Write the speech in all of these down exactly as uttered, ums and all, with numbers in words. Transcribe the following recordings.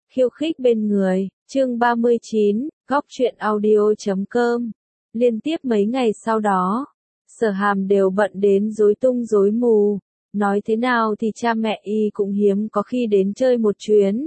khiêu khích bên người, chương ba mươi chín, góc truyện audio chấm com. Liên tiếp mấy ngày sau đó, Sở Hàm đều bận đến rối tung rối mù, nói thế nào thì cha mẹ y cũng hiếm có khi đến chơi một chuyến.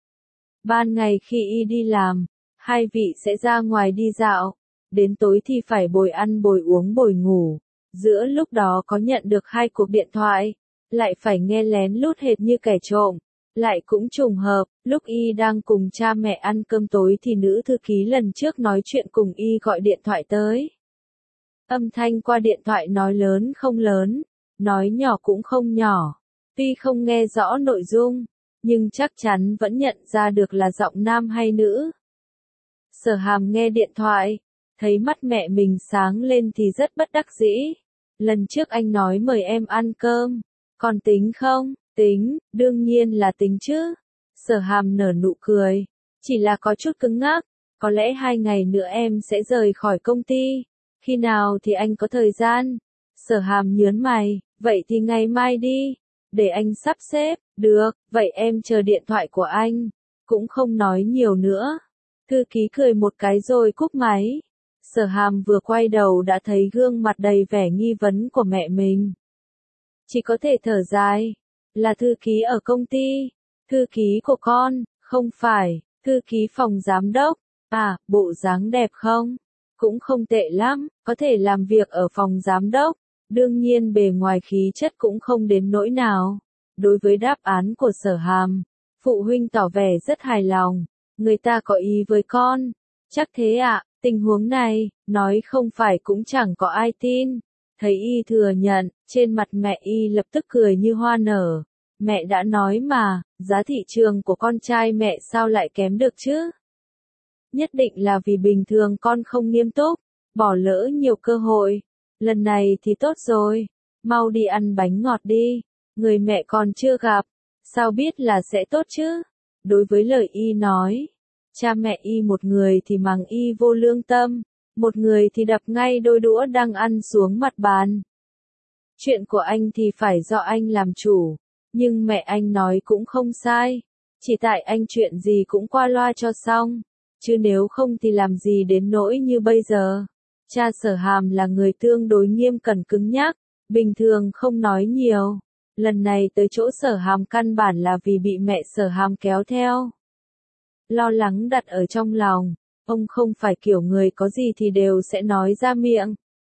Ban ngày khi y đi làm, hai vị sẽ ra ngoài đi dạo, đến tối thì phải bồi ăn bồi uống bồi ngủ, giữa lúc đó có nhận được hai cuộc điện thoại, lại phải nghe lén lút hệt như kẻ trộm. Lại cũng trùng hợp, lúc y đang cùng cha mẹ ăn cơm tối thì nữ thư ký lần trước nói chuyện cùng y gọi điện thoại tới. Âm thanh qua điện thoại nói lớn không lớn, nói nhỏ cũng không nhỏ, tuy không nghe rõ nội dung, nhưng chắc chắn vẫn nhận ra được là giọng nam hay nữ. Sở Hàm nghe điện thoại, thấy mắt mẹ mình sáng lên thì rất bất đắc dĩ. Lần trước anh nói mời em ăn cơm, còn tính không? Tính, đương nhiên là tính chứ. Sở Hàm nở nụ cười, chỉ là có chút cứng ngắc, có lẽ hai ngày nữa em sẽ rời khỏi công ty, khi nào thì anh có thời gian? Sở Hàm nhớn mày, vậy thì ngày mai đi, để anh sắp xếp, được, vậy em chờ điện thoại của anh, cũng không nói nhiều nữa. Thư ký cười một cái rồi cúp máy. Sở Hàm vừa quay đầu đã thấy gương mặt đầy vẻ nghi vấn của mẹ mình. Chỉ có thể thở dài. Là thư ký ở công ty, thư ký của con, không phải, thư ký phòng giám đốc, à, bộ dáng đẹp không? Cũng không tệ lắm, có thể làm việc ở phòng giám đốc, đương nhiên bề ngoài khí chất cũng không đến nỗi nào. Đối với đáp án của Sở Hàm, phụ huynh tỏ vẻ rất hài lòng, người ta có ý với con, chắc thế ạ, à, tình huống này, nói không phải cũng chẳng có ai tin. Thấy y thừa nhận, trên mặt mẹ y lập tức cười như hoa nở. Mẹ đã nói mà, giá thị trường của con trai mẹ sao lại kém được chứ? Nhất định là vì bình thường con không nghiêm túc, bỏ lỡ nhiều cơ hội. Lần này thì tốt rồi, mau đi ăn bánh ngọt đi, người mẹ còn chưa gặp, sao biết là sẽ tốt chứ? Đối với lời y nói, cha mẹ y một người thì mắng y vô lương tâm, một người thì đập ngay đôi đũa đang ăn xuống mặt bàn. Chuyện của anh thì phải do anh làm chủ, nhưng mẹ anh nói cũng không sai, chỉ tại anh chuyện gì cũng qua loa cho xong, chứ nếu không thì làm gì đến nỗi như bây giờ. Cha Sở Hàm là người tương đối nghiêm cẩn cứng nhắc, bình thường không nói nhiều, lần này tới chỗ Sở Hàm căn bản là vì bị mẹ Sở Hàm kéo theo. Lo lắng đặt ở trong lòng, ông không phải kiểu người có gì thì đều sẽ nói ra miệng.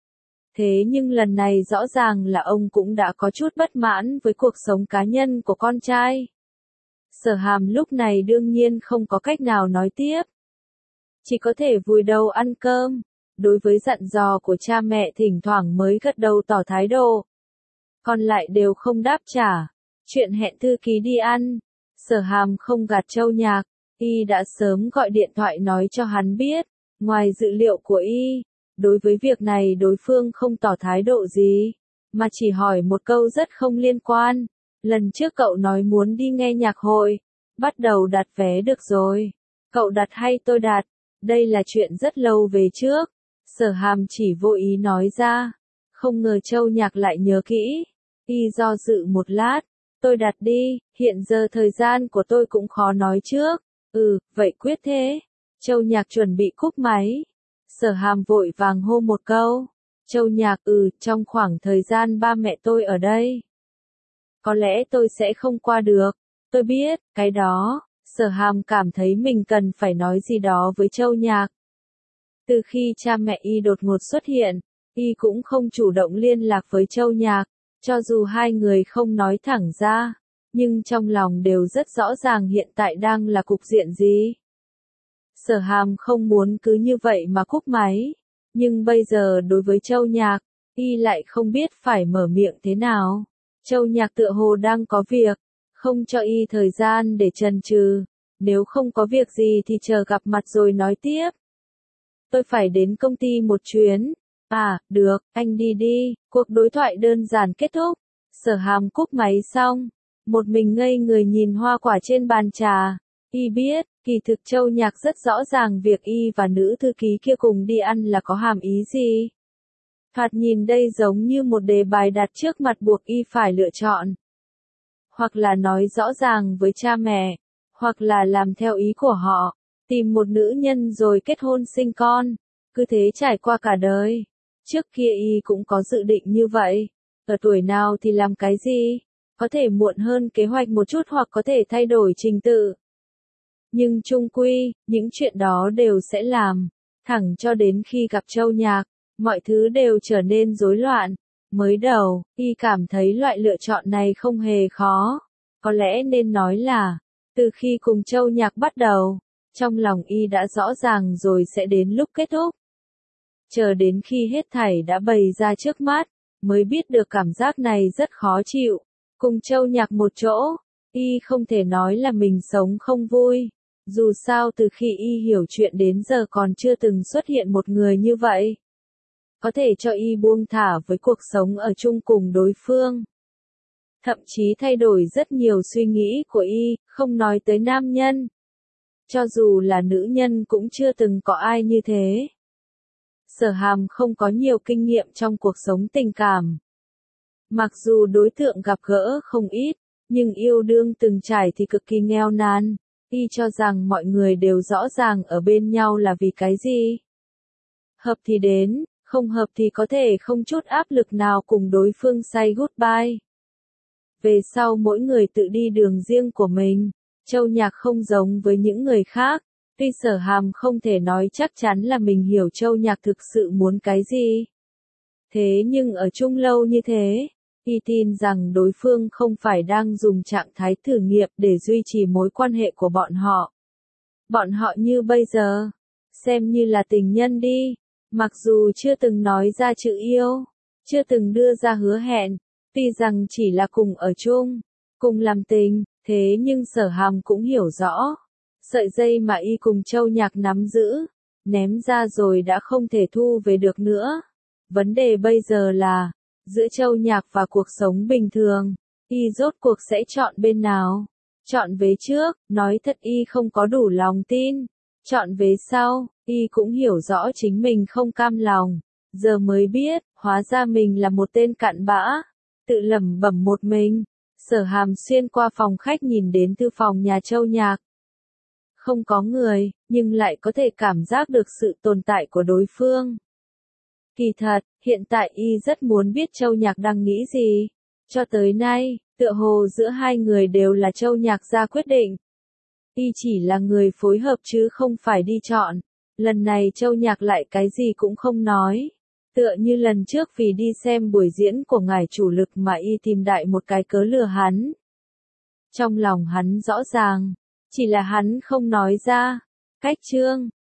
Thế nhưng lần này rõ ràng là ông cũng đã có chút bất mãn với cuộc sống cá nhân của con trai. Sở Hàm lúc này đương nhiên không có cách nào nói tiếp. Chỉ có thể vùi đầu ăn cơm, đối với dặn dò của cha mẹ thỉnh thoảng mới gật đầu tỏ thái độ. Còn lại đều không đáp trả. Chuyện hẹn thư ký đi ăn, Sở Hàm không gạt Châu Nhạc, y đã sớm gọi điện thoại nói cho hắn biết, ngoài dự liệu của y. Đối với việc này đối phương không tỏ thái độ gì, mà chỉ hỏi một câu rất không liên quan. Lần trước cậu nói muốn đi nghe nhạc hội, bắt đầu đặt vé được rồi. Cậu đặt hay tôi đặt? Đây là chuyện rất lâu về trước. Sở Hàm chỉ vô ý nói ra. Không ngờ Châu Nhạc lại nhớ kỹ. Y do dự một lát. Tôi đặt đi, hiện giờ thời gian của tôi cũng khó nói trước. Ừ, vậy quyết thế. Châu Nhạc chuẩn bị cúp máy. Sở Hàm vội vàng hô một câu. Châu Nhạc, ừ, trong khoảng thời gian ba mẹ tôi ở đây, có lẽ tôi sẽ không qua được. Tôi biết, cái đó. Sở Hàm cảm thấy mình cần phải nói gì đó với Châu Nhạc. Từ khi cha mẹ y đột ngột xuất hiện, y cũng không chủ động liên lạc với Châu Nhạc, cho dù hai người không nói thẳng ra, nhưng trong lòng đều rất rõ ràng hiện tại đang là cục diện gì. Sở Hàm không muốn cứ như vậy mà cúp máy, nhưng bây giờ đối với Châu Nhạc, y lại không biết phải mở miệng thế nào. Châu Nhạc tựa hồ đang có việc, không cho y thời gian để chần chừ, nếu không có việc gì thì chờ gặp mặt rồi nói tiếp. Tôi phải đến công ty một chuyến. À, được, anh đi đi. Cuộc đối thoại đơn giản kết thúc. Sở Hàm cúp máy xong, một mình ngây người nhìn hoa quả trên bàn trà. Y biết, kỳ thực Châu Nhạc rất rõ ràng việc y và nữ thư ký kia cùng đi ăn là có hàm ý gì. Thoạt nhìn đây giống như một đề bài đặt trước mặt buộc y phải lựa chọn. Hoặc là nói rõ ràng với cha mẹ, hoặc là làm theo ý của họ, tìm một nữ nhân rồi kết hôn sinh con, cứ thế trải qua cả đời. Trước kia y cũng có dự định như vậy, ở tuổi nào thì làm cái gì, có thể muộn hơn kế hoạch một chút hoặc có thể thay đổi trình tự. Nhưng chung quy, những chuyện đó đều sẽ làm, thẳng cho đến khi gặp Châu Nhạc, mọi thứ đều trở nên rối loạn. Mới đầu, y cảm thấy loại lựa chọn này không hề khó, có lẽ nên nói là, từ khi cùng Châu Nhạc bắt đầu, trong lòng y đã rõ ràng rồi sẽ đến lúc kết thúc. Chờ đến khi hết thảy đã bày ra trước mắt, mới biết được cảm giác này rất khó chịu. Cùng Châu Nhạc một chỗ, y không thể nói là mình sống không vui. Dù sao từ khi y hiểu chuyện đến giờ còn chưa từng xuất hiện một người như vậy. Có thể cho y buông thả với cuộc sống ở chung cùng đối phương. Thậm chí thay đổi rất nhiều suy nghĩ của y, không nói tới nam nhân. Cho dù là nữ nhân cũng chưa từng có ai như thế. Sở Hàm không có nhiều kinh nghiệm trong cuộc sống tình cảm. Mặc dù đối tượng gặp gỡ không ít, nhưng yêu đương từng trải thì cực kỳ nghèo nàn. Y cho rằng mọi người đều rõ ràng ở bên nhau là vì cái gì. Hợp thì đến, không hợp thì có thể không chút áp lực nào cùng đối phương say goodbye. Về sau mỗi người tự đi đường riêng của mình, Châu Nhạc không giống với những người khác. Tuy Sở Hàm không thể nói chắc chắn là mình hiểu Châu Nhạc thực sự muốn cái gì. Thế nhưng ở chung lâu như thế, y tin rằng đối phương không phải đang dùng trạng thái thử nghiệm để duy trì mối quan hệ của bọn họ. Bọn họ như bây giờ, xem như là tình nhân đi, mặc dù chưa từng nói ra chữ yêu, chưa từng đưa ra hứa hẹn, tuy rằng chỉ là cùng ở chung, cùng làm tình, thế nhưng Sở Hàm cũng hiểu rõ. Sợi dây mà y cùng Châu Nhạc nắm giữ, ném ra rồi đã không thể thu về được nữa. Vấn đề bây giờ là, giữa Châu Nhạc và cuộc sống bình thường, y rốt cuộc sẽ chọn bên nào? Chọn về trước, nói thật y không có đủ lòng tin. Chọn về sau, y cũng hiểu rõ chính mình không cam lòng. Giờ mới biết, hóa ra mình là một tên cặn bã. Tự lẩm bẩm một mình, Sở Hàm xuyên qua phòng khách nhìn đến thư phòng nhà Châu Nhạc. Không có người, nhưng lại có thể cảm giác được sự tồn tại của đối phương. Kỳ thật, hiện tại y rất muốn biết Châu Nhạc đang nghĩ gì. Cho tới nay, tựa hồ giữa hai người đều là Châu Nhạc ra quyết định. Y chỉ là người phối hợp chứ không phải đi chọn. Lần này Châu Nhạc lại cái gì cũng không nói. Tựa như lần trước vì đi xem buổi diễn của ngài chủ lực mà y tìm đại một cái cớ lừa hắn. Trong lòng hắn rõ ràng, chỉ là hắn không nói ra. Cách chương